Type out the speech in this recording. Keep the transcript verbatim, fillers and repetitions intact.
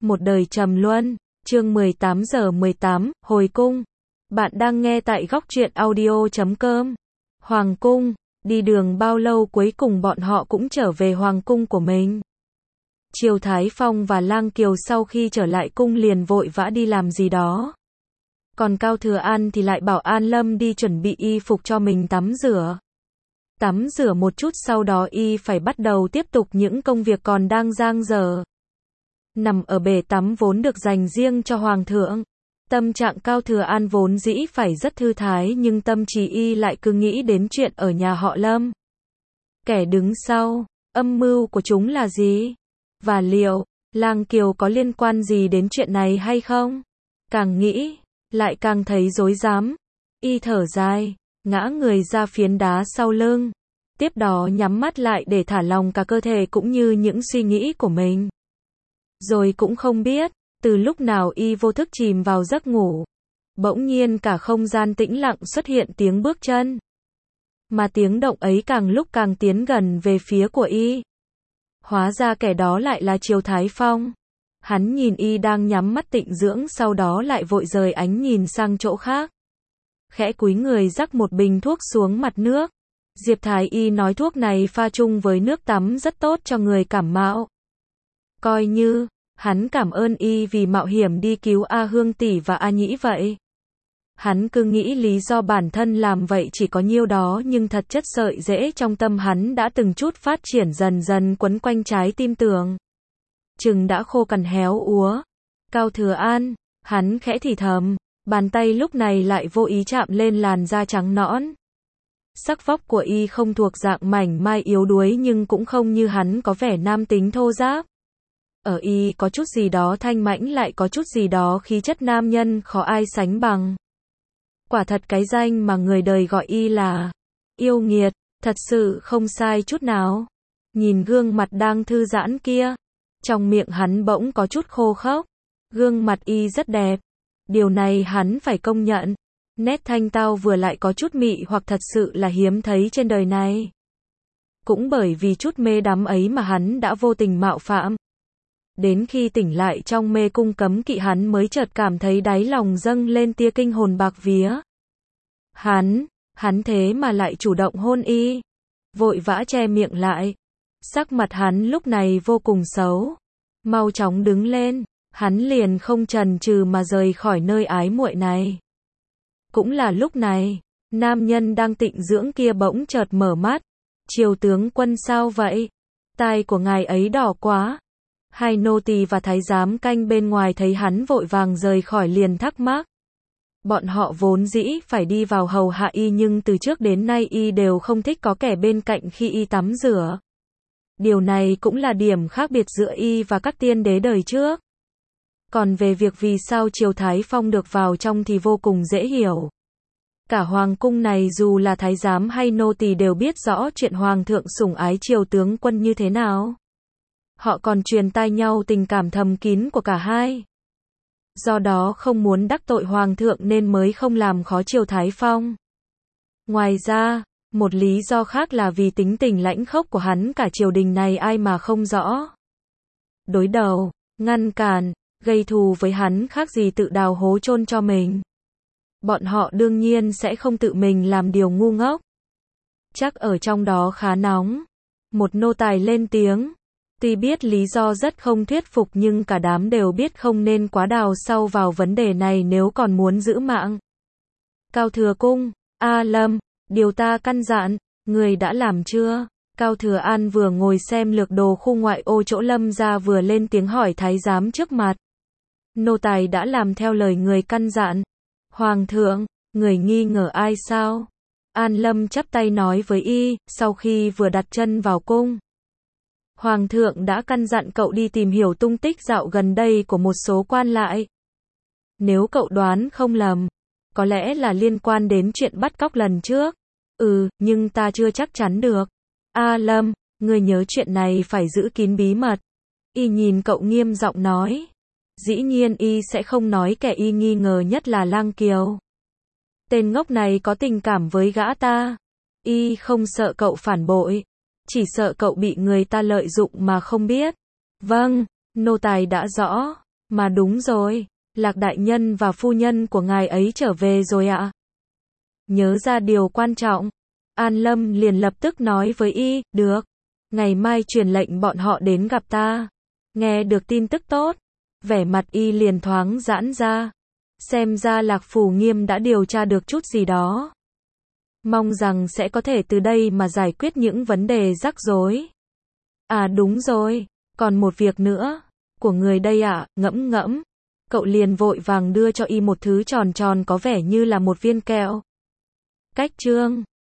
Một đời trầm luân, chương mười tám giờ mười tám, hồi cung. Bạn đang nghe tại góc truyện audio chấm com. Hoàng cung, đi đường bao lâu cuối cùng bọn họ cũng trở về hoàng cung của mình. Triều Thái Phong và Lang Kiều sau khi trở lại cung liền vội vã đi làm gì đó. Còn Cao Thừa An thì lại bảo An Lâm đi chuẩn bị y phục cho mình tắm rửa. Tắm rửa một chút sau đó y phải bắt đầu tiếp tục những công việc còn đang dang dở. Nằm ở bể tắm vốn được dành riêng cho Hoàng thượng. Tâm trạng Cao Thừa An vốn dĩ phải rất thư thái nhưng tâm trí y lại cứ nghĩ đến chuyện ở nhà họ Lâm. Kẻ đứng sau, âm mưu của chúng là gì? Và liệu, Lang Kiều có liên quan gì đến chuyện này hay không? Càng nghĩ, lại càng thấy rối rắm. Y thở dài, ngã người ra phiến đá sau lưng. Tiếp đó nhắm mắt lại để thả lỏng cả cơ thể cũng như những suy nghĩ của mình. Rồi cũng không biết, từ lúc nào y vô thức chìm vào giấc ngủ. Bỗng nhiên cả không gian tĩnh lặng xuất hiện tiếng bước chân. Mà tiếng động ấy càng lúc càng tiến gần về phía của y. Hóa ra kẻ đó lại là Triều Thái Phong. Hắn nhìn y đang nhắm mắt tịnh dưỡng sau đó lại vội rời ánh nhìn sang chỗ khác. Khẽ cúi người rắc một bình thuốc xuống mặt nước. Diệp Thái Y nói thuốc này pha chung với nước tắm rất tốt cho người cảm mạo. Coi như, hắn cảm ơn y vì mạo hiểm đi cứu A Hương tỷ và A Nhĩ vậy. Hắn cứ nghĩ lý do bản thân làm vậy chỉ có nhiêu đó nhưng thật chất sợi rễ trong tâm hắn đã từng chút phát triển dần dần quấn quanh trái tim tường. Chừng đã khô cằn héo úa. Cao Thừa An, hắn khẽ thì thầm, bàn tay lúc này lại vô ý chạm lên làn da trắng nõn. Sắc vóc của y không thuộc dạng mảnh mai yếu đuối nhưng cũng không như hắn có vẻ nam tính thô ráp. Ở y có chút gì đó thanh mãnh lại có chút gì đó khí chất nam nhân khó ai sánh bằng. Quả thật cái danh mà người đời gọi y là yêu nghiệt, thật sự không sai chút nào. Nhìn gương mặt đang thư giãn kia, trong miệng hắn bỗng có chút khô khốc. Gương mặt y rất đẹp. Điều này hắn phải công nhận. Nét thanh tao vừa lại có chút mị hoặc thật sự là hiếm thấy trên đời này. Cũng bởi vì chút mê đắm ấy mà hắn đã vô tình mạo phạm. Đến khi tỉnh lại trong mê cung cấm kỵ hắn mới chợt cảm thấy đáy lòng dâng lên tia kinh hồn bạc vía. Hắn, hắn thế mà lại chủ động hôn y. Vội vã che miệng lại. Sắc mặt hắn lúc này vô cùng xấu. Mau chóng đứng lên, hắn liền không chần chừ mà rời khỏi nơi ái muội này. Cũng là lúc này, nam nhân đang tịnh dưỡng kia bỗng chợt mở mắt. Triều tướng quân sao vậy? Tai của ngài ấy đỏ quá. Hai nô tỳ và thái giám canh bên ngoài thấy hắn vội vàng rời khỏi liền thắc mắc. Bọn họ vốn dĩ phải đi vào hầu hạ y nhưng từ trước đến nay y đều không thích có kẻ bên cạnh khi y tắm rửa. Điều này cũng là điểm khác biệt giữa y và các tiên đế đời trước. Còn về việc vì sao Triều Thái Phong được vào trong thì vô cùng dễ hiểu. Cả hoàng cung này dù là thái giám hay nô tỳ đều biết rõ chuyện hoàng thượng sủng ái triều tướng quân như thế nào. Họ còn truyền tai nhau tình cảm thầm kín của cả hai. Do đó không muốn đắc tội hoàng thượng nên mới không làm khó Triều Thái Phong. Ngoài ra, một lý do khác là vì tính tình lãnh khốc của hắn cả triều đình này ai mà không rõ. Đối đầu, ngăn cản, gây thù với hắn khác gì tự đào hố chôn cho mình. Bọn họ đương nhiên sẽ không tự mình làm điều ngu ngốc. Chắc ở trong đó khá nóng. Một nô tài lên tiếng. Tuy biết lý do rất không thuyết phục nhưng cả đám đều biết không nên quá đào sâu vào vấn đề này nếu còn muốn giữ mạng. Cao Thừa Cung, A Lâm, điều ta căn dặn, người đã làm chưa? Cao Thừa An vừa ngồi xem lược đồ khu ngoại ô chỗ Lâm ra vừa lên tiếng hỏi thái giám trước mặt. Nô tài đã làm theo lời người căn dặn. Hoàng thượng, người nghi ngờ ai sao? An Lâm chắp tay nói với y, sau khi vừa đặt chân vào cung. Hoàng thượng đã căn dặn cậu đi tìm hiểu tung tích dạo gần đây của một số quan lại. Nếu cậu đoán không lầm, có lẽ là liên quan đến chuyện bắt cóc lần trước. Ừ, nhưng ta chưa chắc chắn được. A Lâm, người nhớ chuyện này phải giữ kín bí mật. Y nhìn cậu nghiêm giọng nói. Dĩ nhiên y sẽ không nói kẻ y nghi ngờ nhất là Lang Kiều. Tên ngốc này có tình cảm với gã ta. Y không sợ cậu phản bội. Chỉ sợ cậu bị người ta lợi dụng mà không biết. Vâng, nô tài đã rõ. Mà đúng rồi, Lạc đại nhân và phu nhân của ngài ấy trở về rồi ạ. Nhớ ra điều quan trọng, An Lâm liền lập tức nói với y, được, ngày mai truyền lệnh bọn họ đến gặp ta. Nghe được tin tức tốt, vẻ mặt y liền thoáng giãn ra. Xem ra Lạc Phủ Nghiêm đã điều tra được chút gì đó. Mong rằng sẽ có thể từ đây mà giải quyết những vấn đề rắc rối. À đúng rồi, còn một việc nữa, của người đây ạ, à, ngẫm ngẫm. Cậu liền vội vàng đưa cho y một thứ tròn tròn có vẻ như là một viên kẹo. Cách trương.